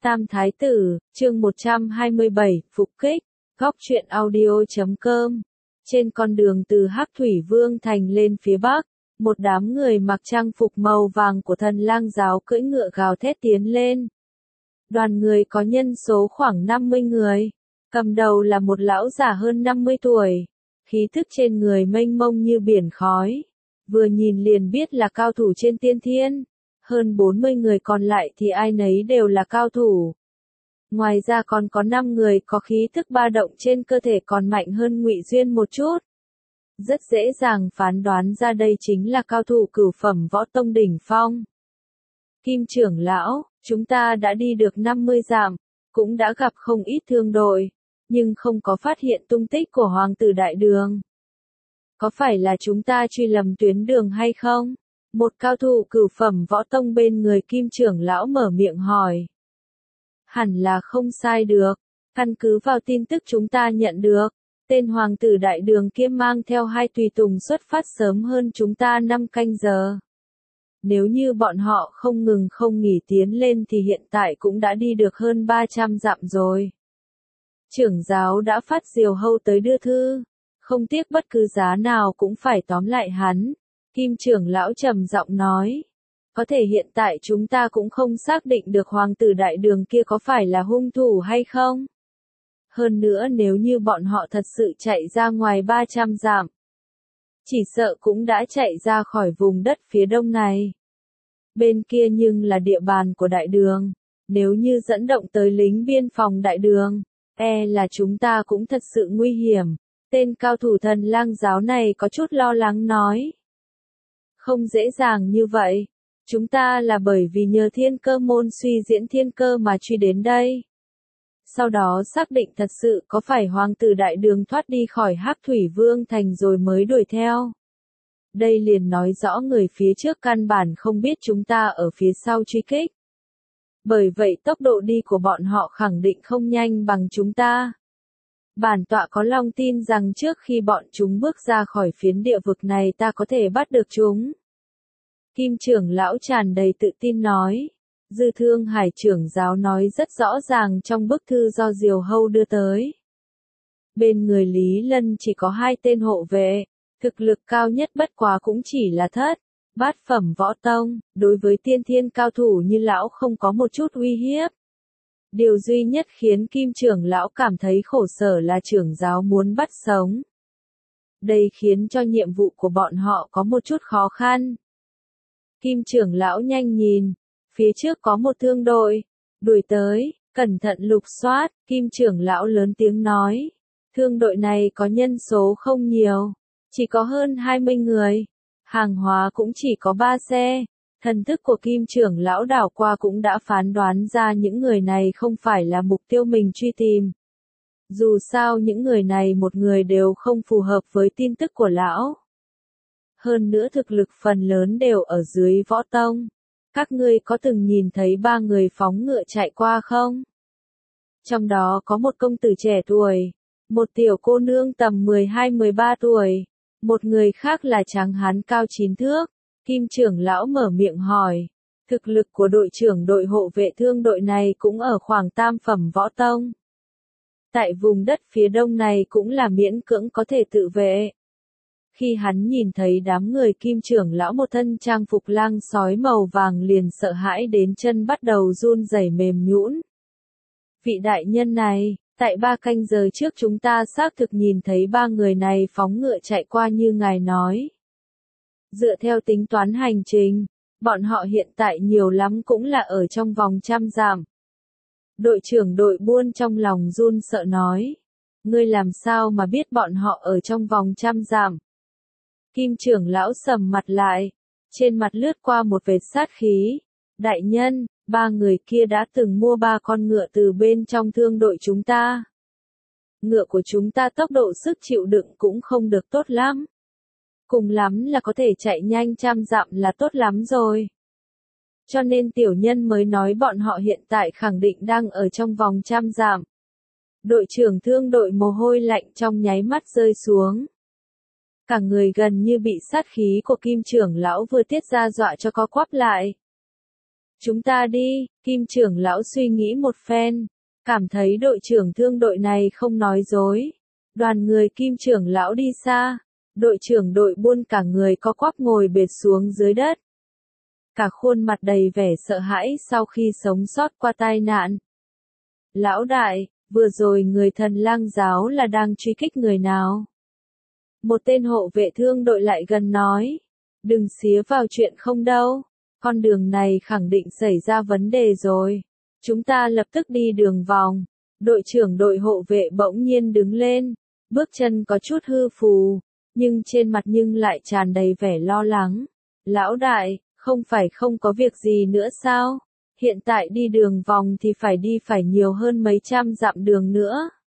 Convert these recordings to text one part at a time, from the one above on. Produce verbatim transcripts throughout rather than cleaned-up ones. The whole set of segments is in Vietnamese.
Tam Thái Tử, chương một trăm hai mươi bảy, phục kích, góc truyện audio chấm com. Trên con đường từ Hắc Thủy Vương Thành lên phía bắc, một đám người mặc trang phục màu vàng của Thần Lang giáo cưỡi ngựa gào thét tiến lên. Đoàn người có nhân số khoảng năm mươi người, cầm đầu là một lão già hơn năm mươi tuổi, khí thức trên người mênh mông như biển khói, vừa nhìn liền biết là cao thủ trên tiên thiên. Hơn bốn mươi người còn lại thì ai nấy đều là cao thủ. Ngoài ra còn có năm người có khí thức ba động trên cơ thể còn mạnh hơn Ngụy Duyên một chút. Rất dễ dàng phán đoán ra đây chính là cao thủ cửu phẩm võ tông đỉnh phong. Kim trưởng lão, chúng ta đã đi được năm mươi dặm, cũng đã gặp không ít thương đội, nhưng không có phát hiện tung tích của Hoàng tử Đại Đường. Có phải là chúng ta truy lầm tuyến đường hay không? Một cao thủ cửu phẩm võ tông bên người Kim trưởng lão mở miệng hỏi. Hẳn là không sai được, căn cứ vào tin tức chúng ta nhận được, tên Hoàng tử Đại Đường kia mang theo hai tùy tùng xuất phát sớm hơn chúng ta năm canh giờ. Nếu như bọn họ không ngừng không nghỉ tiến lên thì hiện tại cũng đã đi được hơn ba trăm dặm rồi. Trưởng giáo đã phát diều hâu tới đưa thư, không tiếc bất cứ giá nào cũng phải tóm lại hắn. Kim trưởng lão trầm giọng nói, có thể hiện tại chúng ta cũng không xác định được Hoàng tử Đại Đường kia có phải là hung thủ hay không. Hơn nữa nếu như bọn họ thật sự chạy ra ngoài ba trăm dặm, chỉ sợ cũng đã chạy ra khỏi vùng đất phía đông này. Bên kia nhưng là địa bàn của Đại Đường, nếu như dẫn động tới lính biên phòng Đại Đường, e là chúng ta cũng thật sự nguy hiểm. Tên cao thủ Thần Lang giáo này có chút lo lắng nói. Không dễ dàng như vậy. Chúng ta là bởi vì nhờ thiên cơ môn suy diễn thiên cơ mà truy đến đây. Sau đó xác định thật sự có phải Hoàng tử Đại Đường thoát đi khỏi Hắc Thủy Vương Thành rồi mới đuổi theo. Đây liền nói rõ người phía trước căn bản không biết chúng ta ở phía sau truy kích. Bởi vậy tốc độ đi của bọn họ khẳng định không nhanh bằng chúng ta. Bản tọa có lòng tin rằng trước khi bọn chúng bước ra khỏi phiến địa vực này ta có thể bắt được chúng. Kim trưởng lão tràn đầy tự tin nói. Dư Thương Hải trưởng giáo nói rất rõ ràng trong bức thư do Diều Hâu đưa tới. Bên người Lý Lân chỉ có hai tên hộ vệ, thực lực cao nhất bất quá cũng chỉ là thất, bát phẩm võ tông, đối với tiên thiên cao thủ như lão không có một chút uy hiếp. Điều duy nhất khiến Kim trưởng lão cảm thấy khổ sở là trưởng giáo muốn bắt sống. Đây khiến cho nhiệm vụ của bọn họ có một chút khó khăn. Kim trưởng lão nhanh nhìn, phía trước có một thương đội, đuổi tới, cẩn thận lục soát, Kim trưởng lão lớn tiếng nói. Thương đội này có nhân số không nhiều, chỉ có hơn hai mươi người, hàng hóa cũng chỉ có ba xe. Thần thức của Kim trưởng lão đảo qua cũng đã phán đoán ra những người này không phải là mục tiêu mình truy tìm. Dù sao những người này một người đều không phù hợp với tin tức của lão. Hơn nữa thực lực phần lớn đều ở dưới võ tông. Các ngươi có từng nhìn thấy ba người phóng ngựa chạy qua không? Trong đó có một công tử trẻ tuổi, một tiểu cô nương tầm mười hai mười ba tuổi, một người khác là tráng hán cao chín thước. Kim trưởng lão mở miệng hỏi, thực lực của đội trưởng đội hộ vệ thương đội này cũng ở khoảng tam phẩm võ tông. Tại vùng đất phía đông này cũng là miễn cưỡng có thể tự vệ. Khi hắn nhìn thấy đám người Kim trưởng lão một thân trang phục lang sói màu vàng liền sợ hãi đến chân bắt đầu run rẩy mềm nhũn. Vị đại nhân này, tại ba canh giờ trước chúng ta xác thực nhìn thấy ba người này phóng ngựa chạy qua như ngài nói. Dựa theo tính toán hành trình, bọn họ hiện tại nhiều lắm cũng là ở trong vòng trăm dặm. Đội trưởng đội buôn trong lòng run sợ nói. Ngươi làm sao mà biết bọn họ ở trong vòng trăm dặm? Kim trưởng lão sầm mặt lại, trên mặt lướt qua một vệt sát khí. Đại nhân, ba người kia đã từng mua ba con ngựa từ bên trong thương đội chúng ta. Ngựa của chúng ta tốc độ sức chịu đựng cũng không được tốt lắm. Cùng lắm là có thể chạy nhanh trăm dặm là tốt lắm rồi. Cho nên tiểu nhân mới nói bọn họ hiện tại khẳng định đang ở trong vòng trăm dặm. Đội trưởng thương đội mồ hôi lạnh trong nháy mắt rơi xuống. Cả người gần như bị sát khí của Kim trưởng lão vừa tiết ra dọa cho co quắp lại. Chúng ta đi, Kim trưởng lão suy nghĩ một phen, cảm thấy đội trưởng thương đội này không nói dối. Đoàn người Kim trưởng lão đi xa, đội trưởng đội buôn cả người co quắp ngồi bệt xuống dưới đất. Cả khuôn mặt đầy vẻ sợ hãi sau khi sống sót qua tai nạn. Lão đại, vừa rồi người Thần Lang giáo là đang truy kích người nào? Một tên hộ vệ thương đội lại gần nói. Đừng xía vào chuyện không đâu. Con đường này khẳng định xảy ra vấn đề rồi. Chúng ta lập tức đi đường vòng. Đội trưởng đội hộ vệ bỗng nhiên đứng lên. Bước chân có chút hư phù. Nhưng trên mặt nhưng lại tràn đầy vẻ lo lắng. Lão đại, không phải không có việc gì nữa sao? Hiện tại đi đường vòng thì phải đi phải nhiều hơn mấy trăm dặm đường nữa.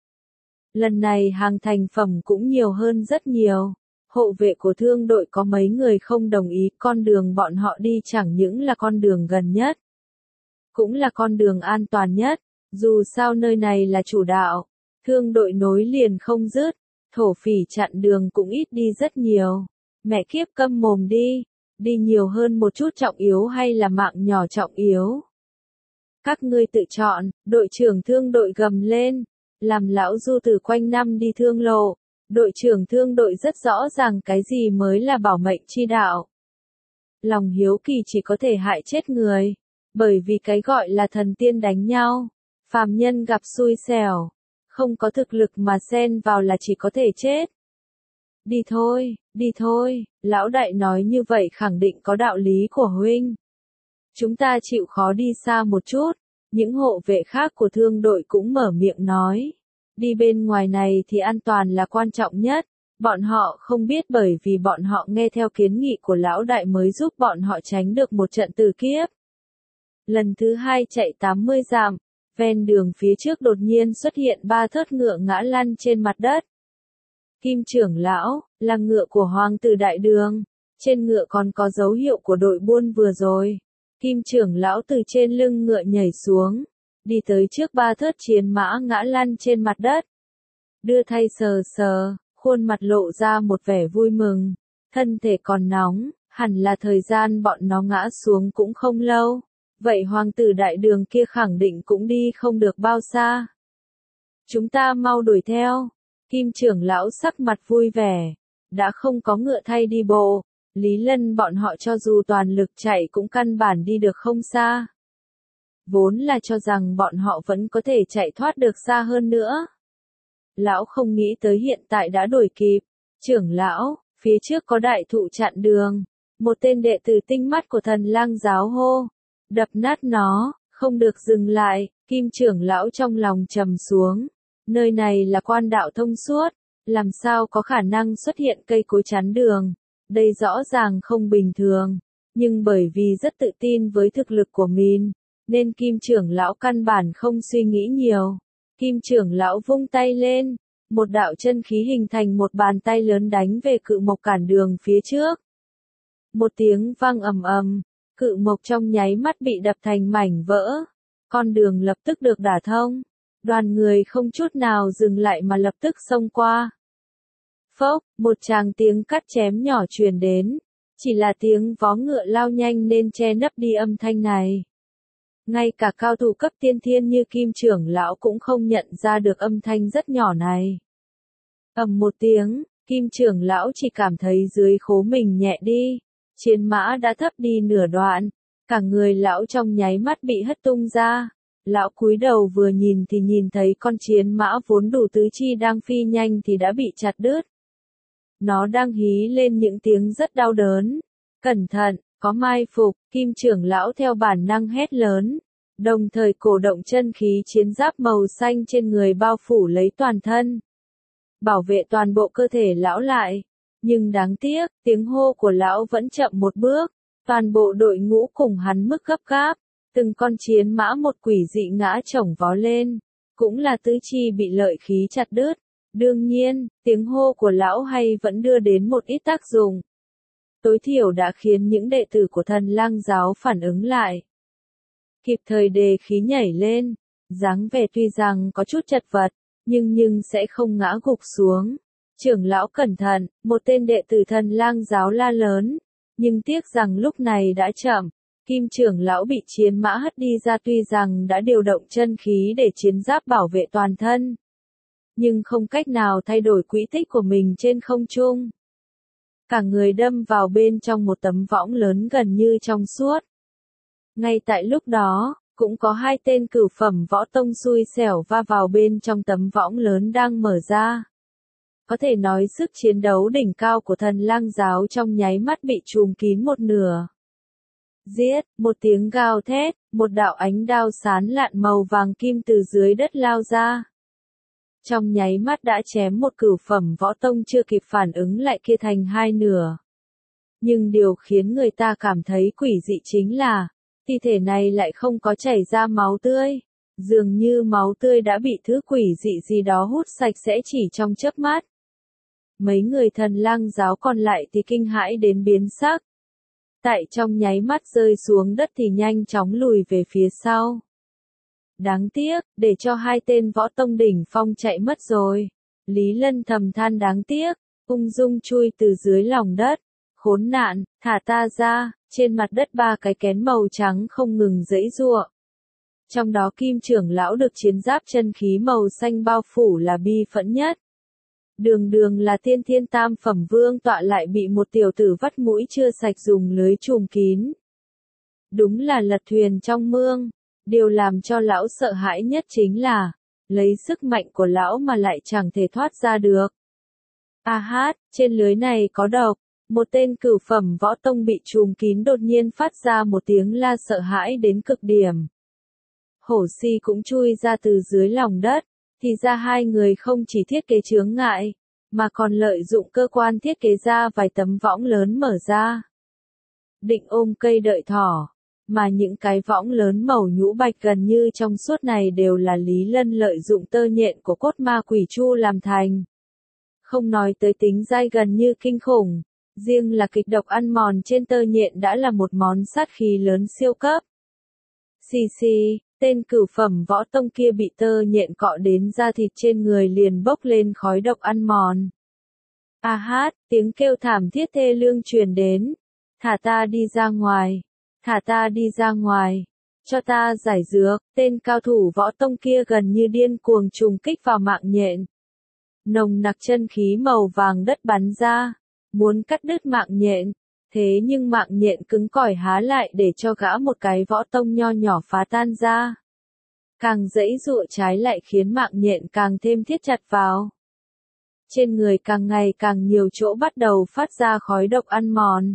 Lần này hàng thành phẩm cũng nhiều hơn rất nhiều. Hộ vệ của thương đội có mấy người không đồng ý con đường bọn họ đi chẳng những là con đường gần nhất. Cũng là con đường an toàn nhất. Dù sao nơi này là chủ đạo. Thương đội nối liền không dứt. Thổ phỉ chặn đường cũng ít đi rất nhiều. Mẹ kiếp câm mồm đi. Đi nhiều hơn một chút trọng yếu hay là mạng nhỏ trọng yếu? Các ngươi tự chọn, đội trưởng thương đội gầm lên. Làm lão du từ quanh năm đi thương lộ. Đội trưởng thương đội rất rõ ràng cái gì mới là bảo mệnh chi đạo. Lòng hiếu kỳ chỉ có thể hại chết người. Bởi vì cái gọi là thần tiên đánh nhau. Phàm nhân gặp xui xẻo. Không có thực lực mà xen vào là chỉ có thể chết. Đi thôi, đi thôi, lão đại nói như vậy khẳng định có đạo lý của huynh. Chúng ta chịu khó đi xa một chút. Những hộ vệ khác của thương đội cũng mở miệng nói. Đi bên ngoài này thì an toàn là quan trọng nhất. Bọn họ không biết bởi vì bọn họ nghe theo kiến nghị của lão đại mới giúp bọn họ tránh được một trận tử kiếp. Lần thứ hai chạy tám mươi dặm, ven đường phía trước đột nhiên xuất hiện ba thớt ngựa ngã lăn trên mặt đất. Kim trưởng lão, là ngựa của hoàng tử đại đường. Trên ngựa còn có dấu hiệu của đội buôn vừa rồi. Kim trưởng lão từ trên lưng ngựa nhảy xuống. Đi tới trước ba thớt chiến mã ngã lăn trên mặt đất. Đưa thay sờ sờ, khuôn mặt lộ ra một vẻ vui mừng. Thân thể còn nóng, hẳn là thời gian bọn nó ngã xuống cũng không lâu. Vậy hoàng tử đại đường kia khẳng định cũng đi không được bao xa. Chúng ta mau đuổi theo. Kim trưởng lão sắc mặt vui vẻ. Đã không có ngựa thay đi bộ. Lý Lân bọn họ cho dù toàn lực chạy cũng căn bản đi được không xa. Vốn là cho rằng bọn họ vẫn có thể chạy thoát được xa hơn nữa. Lão không nghĩ tới hiện tại đã đuổi kịp. Trưởng lão, phía trước có đại thụ chặn đường. Một tên đệ tử tinh mắt của Thần Lang giáo hô. Đập nát nó, không được dừng lại. Kim trưởng lão trong lòng trầm xuống. Nơi này là quan đạo thông suốt. Làm sao có khả năng xuất hiện cây cối chắn đường. Đây rõ ràng không bình thường. Nhưng bởi vì rất tự tin với thực lực của mình. Nên Kim trưởng lão căn bản không suy nghĩ nhiều. Kim trưởng lão vung tay lên. Một đạo chân khí hình thành một bàn tay lớn đánh về cự mộc cản đường phía trước. Một tiếng vang ầm ầm. Cự mộc trong nháy mắt bị đập thành mảnh vỡ. Con đường lập tức được đả thông. Đoàn người không chút nào dừng lại mà lập tức xông qua. Phốc, một tràng tiếng cắt chém nhỏ truyền đến. Chỉ là tiếng vó ngựa lao nhanh nên che nấp đi âm thanh này. Ngay cả cao thủ cấp tiên thiên như Kim trưởng lão cũng không nhận ra được âm thanh rất nhỏ này. Ầm một tiếng, Kim trưởng lão chỉ cảm thấy dưới khố mình nhẹ đi. Chiến mã đã thấp đi nửa đoạn. Cả người lão trong nháy mắt bị hất tung ra. Lão cúi đầu vừa nhìn thì nhìn thấy con chiến mã vốn đủ tứ chi đang phi nhanh thì đã bị chặt đứt. Nó đang hí lên những tiếng rất đau đớn. Cẩn thận, có mai phục, Kim trưởng lão theo bản năng hét lớn. Đồng thời cổ động chân khí chiến giáp màu xanh trên người bao phủ lấy toàn thân. Bảo vệ toàn bộ cơ thể lão lại. Nhưng đáng tiếc, tiếng hô của lão vẫn chậm một bước. Toàn bộ đội ngũ cùng hắn mức gấp gáp. Từng con chiến mã một quỷ dị ngã chổng vó lên. Cũng là tứ chi bị lợi khí chặt đứt. Đương nhiên, tiếng hô của lão hay vẫn đưa đến một ít tác dụng. Tối thiểu đã khiến những đệ tử của Thần Lang giáo phản ứng lại. Kịp thời đề khí nhảy lên. Dáng vẻ tuy rằng có chút chật vật, nhưng nhưng sẽ không ngã gục xuống. Trưởng lão cẩn thận, một tên đệ tử Thần Lang giáo la lớn. Nhưng tiếc rằng lúc này đã chậm. Kim trưởng lão bị chiến mã hất đi ra tuy rằng đã điều động chân khí để chiến giáp bảo vệ toàn thân, nhưng không cách nào thay đổi quỹ tích của mình trên không trung. Cả người đâm vào bên trong một tấm võng lớn gần như trong suốt. Ngay tại lúc đó, cũng có hai tên cửu phẩm võ tông xui xẻo va vào bên trong tấm võng lớn đang mở ra. Có thể nói sức chiến đấu đỉnh cao của Thần Lang giáo trong nháy mắt bị trùm kín một nửa. Giết, một tiếng gào thét, một đạo ánh đao sán lạn màu vàng kim từ dưới đất lao ra. Trong nháy mắt đã chém một cửu phẩm võ tông chưa kịp phản ứng lại kia thành hai nửa. Nhưng điều khiến người ta cảm thấy quỷ dị chính là, thi thể này lại không có chảy ra máu tươi. Dường như máu tươi đã bị thứ quỷ dị gì đó hút sạch sẽ chỉ trong chớp mắt. Mấy người Thần Lang giáo còn lại thì kinh hãi đến biến sắc. Tại trong nháy mắt rơi xuống đất thì nhanh chóng lùi về phía sau. Đáng tiếc, để cho hai tên võ tông đỉnh phong chạy mất rồi. Lý Lân thầm than đáng tiếc, ung dung chui từ dưới lòng đất. Khốn nạn, thả ta ra, trên mặt đất ba cái kén màu trắng không ngừng giãy giụa. Trong đó Kim trưởng lão được chiến giáp chân khí màu xanh bao phủ là bi phẫn nhất. Đường đường là tiên thiên tam phẩm vương tọa lại bị một tiểu tử vắt mũi chưa sạch dùng lưới trùm kín. Đúng là lật thuyền trong mương. Điều làm cho lão sợ hãi nhất chính là, lấy sức mạnh của lão mà lại chẳng thể thoát ra được. A hát, trên lưới này có độc. Một tên cửu phẩm võ tông bị trùm kín đột nhiên phát ra một tiếng la sợ hãi đến cực điểm. Hổ Si cũng chui ra từ dưới lòng đất, thì ra hai người không chỉ thiết kế chướng ngại, mà còn lợi dụng cơ quan thiết kế ra vài tấm võng lớn mở ra. Định ôm cây đợi thỏ, mà những cái võng lớn màu nhũ bạch gần như trong suốt này đều là Lý Lân lợi dụng tơ nhện của cốt ma quỷ chu làm thành. Không nói tới tính dai gần như kinh khủng. Riêng là kịch độc ăn mòn trên tơ nhện đã là một món sát khí lớn siêu cấp. Xì xì, tên cửu phẩm võ tông kia bị tơ nhện cọ đến da thịt trên người liền bốc lên khói độc ăn mòn. A hát, tiếng kêu thảm thiết thê lương truyền đến. Thả ta đi ra ngoài. Thả ta đi ra ngoài. Cho ta giải dược. Tên cao thủ võ tông kia gần như điên cuồng trùng kích vào mạng nhện. Nồng nặc chân khí màu vàng đất bắn ra. Muốn cắt đứt mạng nhện, thế nhưng mạng nhện cứng cỏi há lại để cho gã một cái võ tông nho nhỏ phá tan ra. Càng giãy giụa trái lại khiến mạng nhện càng thêm thiết chặt vào. Trên người càng ngày càng nhiều chỗ bắt đầu phát ra khói độc ăn mòn.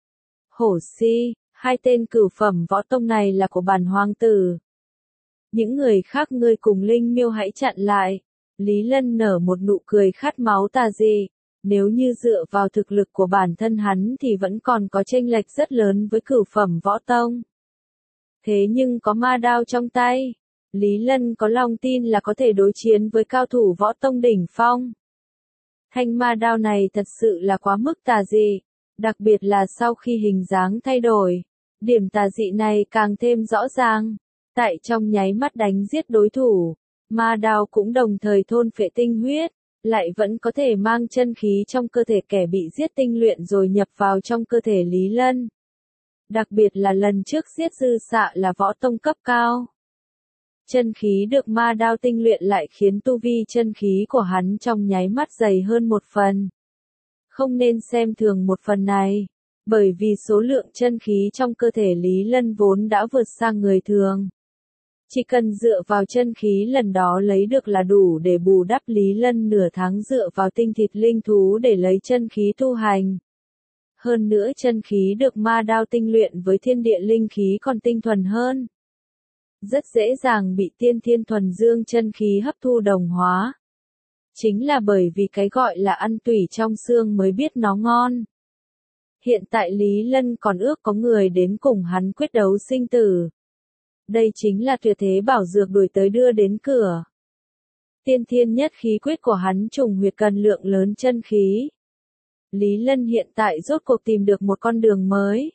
Hổ Si, hai tên cửu phẩm võ tông này là của bản hoàng tử. Những người khác ngươi cùng Linh Miêu hãy chặn lại. Lý Lân nở một nụ cười khát máu tà dị. Nếu như dựa vào thực lực của bản thân hắn thì vẫn còn có chênh lệch rất lớn với cửu phẩm võ tông. Thế nhưng có ma đao trong tay, Lý Lân có lòng tin là có thể đối chiến với cao thủ võ tông đỉnh phong. Thanh ma đao này thật sự là quá mức tà dị, đặc biệt là sau khi hình dáng thay đổi, điểm tà dị này càng thêm rõ ràng. Tại trong nháy mắt đánh giết đối thủ, ma đao cũng đồng thời thôn phệ tinh huyết. Lại vẫn có thể mang chân khí trong cơ thể kẻ bị giết tinh luyện rồi nhập vào trong cơ thể Lý Lân. Đặc biệt là lần trước giết dư xạ là võ tông cấp cao. Chân khí được ma đao tinh luyện lại khiến tu vi chân khí của hắn trong nháy mắt dày hơn một phần. Không nên xem thường một phần này, bởi vì số lượng chân khí trong cơ thể Lý Lân vốn đã vượt sang người thường. Chỉ cần dựa vào chân khí lần đó lấy được là đủ để bù đắp Lý Lân nửa tháng dựa vào tinh thịt linh thú để lấy chân khí tu hành. Hơn nữa chân khí được ma đao tinh luyện với thiên địa linh khí còn tinh thuần hơn. Rất dễ dàng bị tiên thiên thuần dương chân khí hấp thu đồng hóa. Chính là bởi vì cái gọi là ăn tủy trong xương mới biết nó ngon. Hiện tại Lý Lân còn ước có người đến cùng hắn quyết đấu sinh tử. Đây chính là tuyệt thế bảo dược đuổi tới đưa đến cửa. Tiên thiên nhất khí quyết của hắn trùng huyệt cần lượng lớn chân khí. Lý Lân hiện tại rốt cuộc tìm được một con đường mới.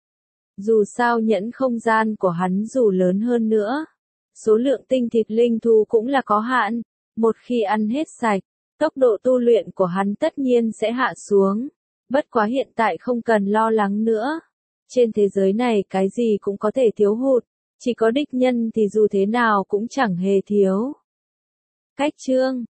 Dù sao nhẫn không gian của hắn dù lớn hơn nữa, số lượng tinh thịt linh thú cũng là có hạn. Một khi ăn hết sạch, tốc độ tu luyện của hắn tất nhiên sẽ hạ xuống. Bất quá hiện tại không cần lo lắng nữa. Trên thế giới này cái gì cũng có thể thiếu hụt, chỉ có địch nhân thì dù thế nào cũng chẳng hề thiếu. Cách chương